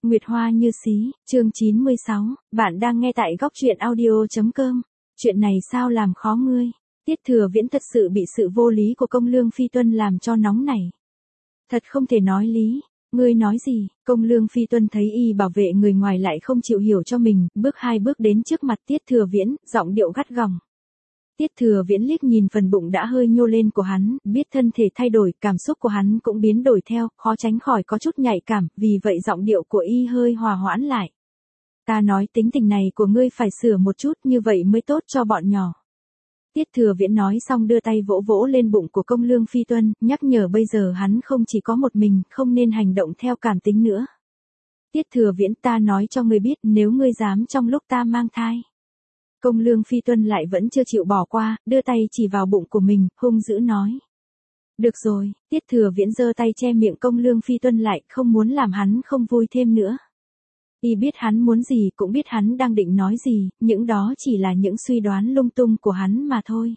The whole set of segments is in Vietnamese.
Nguyệt Hoa như xí, chương 96, bạn đang nghe tại góc truyện audio.com. Chuyện này sao làm khó ngươi? Tiết Thừa Viễn thật sự bị sự vô lý của Công Lương Phi Tuân làm cho nóng nảy. Thật không thể nói lý. Ngươi nói gì? Công Lương Phi Tuân thấy y bảo vệ người ngoài lại không chịu hiểu cho mình, bước hai bước đến trước mặt Tiết Thừa Viễn, giọng điệu gắt gỏng. Tiết Thừa Viễn liếc nhìn phần bụng đã hơi nhô lên của hắn, biết thân thể thay đổi, cảm xúc của hắn cũng biến đổi theo, khó tránh khỏi có chút nhạy cảm, vì vậy giọng điệu của y hơi hòa hoãn lại. Ta nói tính tình này của ngươi phải sửa một chút, như vậy mới tốt cho bọn nhỏ. Tiết Thừa Viễn nói xong đưa tay vỗ vỗ lên bụng của Công Lương Phi Tuân, nhắc nhở bây giờ hắn không chỉ có một mình, không nên hành động theo cảm tính nữa. Tiết Thừa Viễn, ta nói cho ngươi biết, nếu ngươi dám trong lúc ta mang thai. Công Lương Phi Tuân lại vẫn chưa chịu bỏ qua, đưa tay chỉ vào bụng của mình, hung dữ nói. Được rồi, Tiết Thừa Viễn giơ tay che miệng Công Lương Phi Tuân lại, không muốn làm hắn không vui thêm nữa. Y biết hắn muốn gì, cũng biết hắn đang định nói gì, những đó chỉ là những suy đoán lung tung của hắn mà thôi.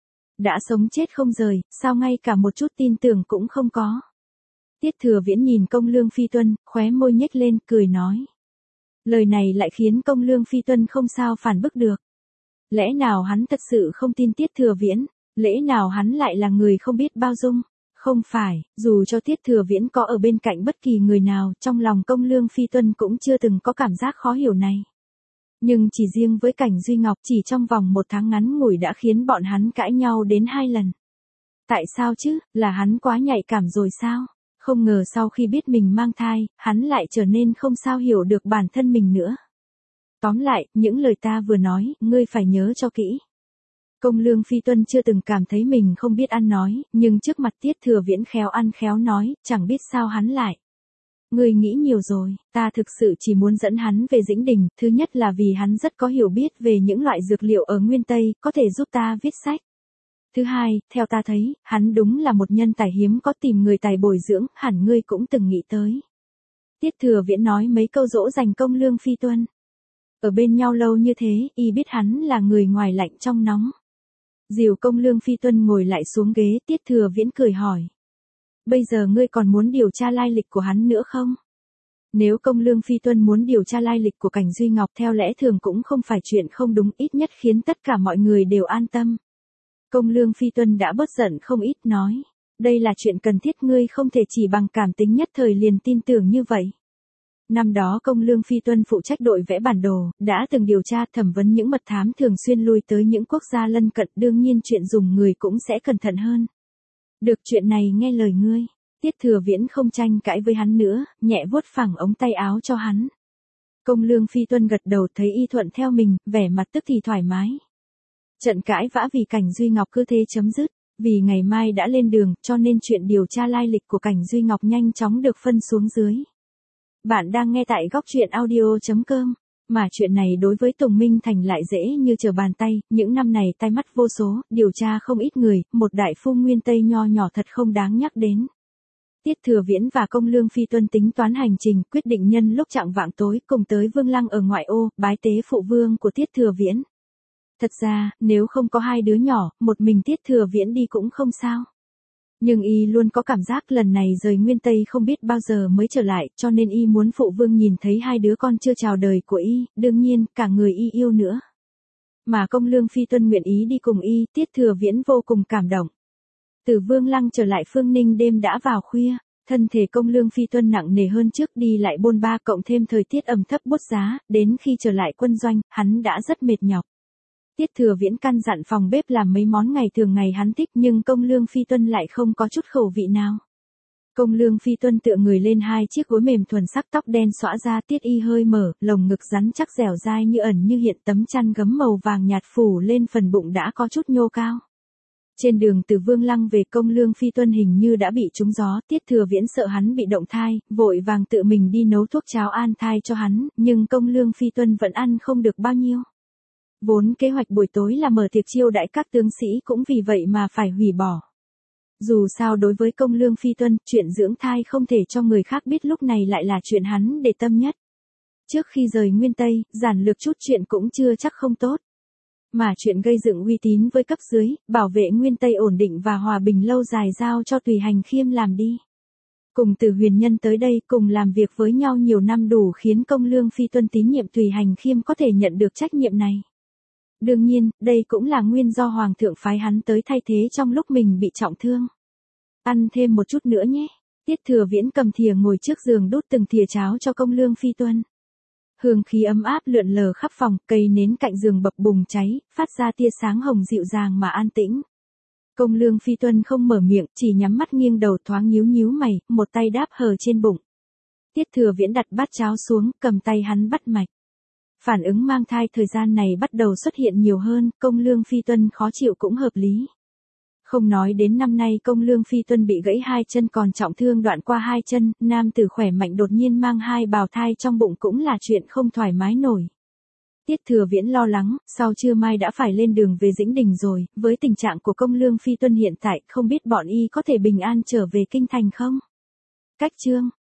Đã sống chết không rời, sao ngay cả một chút tin tưởng cũng không có. Tiết Thừa Viễn nhìn Công Lương Phi Tuân, khóe môi nhếch lên, cười nói. Lời này lại khiến Công Lương Phi Tuân không sao phản bác được. Lẽ nào hắn thật sự không tin Tiết Thừa Viễn, lẽ nào hắn lại là người không biết bao dung? Không phải, dù cho Tiết Thừa Viễn có ở bên cạnh bất kỳ người nào, trong lòng Công Lương Phi Tuân cũng chưa từng có cảm giác khó hiểu này. Nhưng chỉ riêng với Cảnh Duy Ngọc, chỉ trong vòng một tháng ngắn ngủi đã khiến bọn hắn cãi nhau đến 2 lần. Tại sao chứ, là hắn quá nhạy cảm rồi sao? Không ngờ sau khi biết mình mang thai, hắn lại trở nên không sao hiểu được bản thân mình nữa. Tóm lại, những lời ta vừa nói, ngươi phải nhớ cho kỹ. Công Lương Phi Tuân chưa từng cảm thấy mình không biết ăn nói, nhưng trước mặt Tiết Thừa Viễn khéo ăn khéo nói, chẳng biết sao hắn lại. Ngươi nghĩ nhiều rồi, ta thực sự chỉ muốn dẫn hắn về Dĩnh Đình, thứ nhất là vì hắn rất có hiểu biết về những loại dược liệu ở Nguyên Tây, có thể giúp ta viết sách. Thứ hai, theo ta thấy, hắn đúng là một nhân tài hiếm có, tìm người tài bồi dưỡng, hẳn ngươi cũng từng nghĩ tới. Tiết Thừa Viễn nói mấy câu dỗ dành Công Lương Phi Tuân. Ở bên nhau lâu như thế, y biết hắn là người ngoài lạnh trong nóng. Dìu Công Lương Phi Tuân ngồi lại xuống ghế, Tiết Thừa Viễn cười hỏi. Bây giờ ngươi còn muốn điều tra lai lịch của hắn nữa không? Nếu Công Lương Phi Tuân muốn điều tra lai lịch của Cảnh Duy Ngọc theo lẽ thường cũng không phải chuyện không đúng, ít nhất khiến tất cả mọi người đều an tâm. Công Lương Phi Tuân đã bớt giận không ít, nói. Đây là chuyện cần thiết, ngươi không thể chỉ bằng cảm tính nhất thời liền tin tưởng như vậy. Năm đó Công Lương Phi Tuân phụ trách đội vẽ bản đồ, đã từng điều tra thẩm vấn những mật thám thường xuyên lui tới những quốc gia lân cận, đương nhiên chuyện dùng người cũng sẽ cẩn thận hơn. Được, chuyện này nghe lời ngươi. Tiết Thừa Viễn không tranh cãi với hắn nữa, nhẹ vuốt phẳng ống tay áo cho hắn. Công Lương Phi Tuân gật đầu, thấy y thuận theo mình, vẻ mặt tức thì thoải mái. Trận cãi vã vì Cảnh Duy Ngọc cứ thế chấm dứt, vì ngày mai đã lên đường, cho nên chuyện điều tra lai lịch của Cảnh Duy Ngọc nhanh chóng được phân xuống dưới. Bạn đang nghe tại góc truyện audio.com, mà chuyện này đối với Tùng Minh Thành lại dễ như trở bàn tay, những năm này tai mắt vô số, điều tra không ít người, một đại phu Nguyên Tây nho nhỏ thật không đáng nhắc đến. Tiết Thừa Viễn và Công Lương Phi Tuân tính toán hành trình, quyết định nhân lúc chạng vạng tối cùng tới Vương Lăng ở ngoại ô, bái tế phụ vương của Tiết Thừa Viễn. Thật ra, nếu không có hai đứa nhỏ, một mình Tiết Thừa Viễn đi cũng không sao. Nhưng y luôn có cảm giác lần này rời Nguyên Tây không biết bao giờ mới trở lại, cho nên y muốn phụ vương nhìn thấy hai đứa con chưa chào đời của y, đương nhiên, cả người y yêu nữa. Mà Công Lương Phi Tuân nguyện ý đi cùng y, Tiết Thừa Viễn vô cùng cảm động. Từ Vương Lăng trở lại Phương Ninh đêm đã vào khuya, thân thể Công Lương Phi Tuân nặng nề hơn trước, đi lại bôn ba cộng thêm thời tiết ẩm thấp buốt giá, đến khi trở lại quân doanh, hắn đã rất mệt nhọc. Tiết Thừa Viễn căn dặn phòng bếp làm mấy món ngày thường ngày hắn thích, nhưng Công Lương Phi Tuân lại không có chút khẩu vị nào. Công Lương Phi Tuân tựa người lên hai chiếc gối mềm thuần sắc, tóc đen xõa ra, tiết y hơi mở, lồng ngực rắn chắc dẻo dai như ẩn như hiện, tấm chăn gấm màu vàng nhạt phủ lên phần bụng đã có chút nhô cao. Trên đường từ Vương Lăng về, Công Lương Phi Tuân hình như đã bị trúng gió, Tiết Thừa Viễn sợ hắn bị động thai, vội vàng tự mình đi nấu thuốc cháo an thai cho hắn, nhưng Công Lương Phi Tuân vẫn ăn không được bao nhiêu. Vốn kế hoạch buổi tối là mở tiệc chiêu đãi các tướng sĩ cũng vì vậy mà phải hủy bỏ. Dù sao đối với Công Lương Phi Tuân, chuyện dưỡng thai không thể cho người khác biết lúc này lại là chuyện hắn để tâm nhất. Trước khi rời Nguyên Tây, giản lược chút chuyện cũng chưa chắc không tốt. Mà chuyện gây dựng uy tín với cấp dưới, bảo vệ Nguyên Tây ổn định và hòa bình lâu dài giao cho Tùy Hành Khiêm làm đi. Cùng Từ Huyền Nhân tới đây cùng làm việc với nhau nhiều năm đủ khiến Công Lương Phi Tuân tín nhiệm Tùy Hành Khiêm có thể nhận được trách nhiệm này. Đương nhiên, đây cũng là nguyên do Hoàng thượng phái hắn tới thay thế trong lúc mình bị trọng thương. Ăn thêm một chút nữa nhé. Tiết Thừa Viễn cầm thìa ngồi trước giường đút từng thìa cháo cho Công Lương Phi Tuân. Hương khí ấm áp lượn lờ khắp phòng, cây nến cạnh giường bập bùng cháy, phát ra tia sáng hồng dịu dàng mà an tĩnh. Công Lương Phi Tuân không mở miệng, chỉ nhắm mắt nghiêng đầu thoáng nhíu nhíu mày, một tay đáp hờ trên bụng. Tiết Thừa Viễn đặt bát cháo xuống, cầm tay hắn bắt mạch. Phản ứng mang thai thời gian này bắt đầu xuất hiện nhiều hơn, Công Lương Phi Tuân khó chịu cũng hợp lý. Không nói đến năm nay Công Lương Phi Tuân bị gãy 2 chân còn trọng thương đoạn qua 2 chân, nam tử khỏe mạnh đột nhiên mang 2 bào thai trong bụng cũng là chuyện không thoải mái nổi. Tiết Thừa Viễn lo lắng, sau trưa mai đã phải lên đường về Dĩnh Đình rồi, với tình trạng của Công Lương Phi Tuân hiện tại không biết bọn y có thể bình an trở về kinh thành không? Cách chương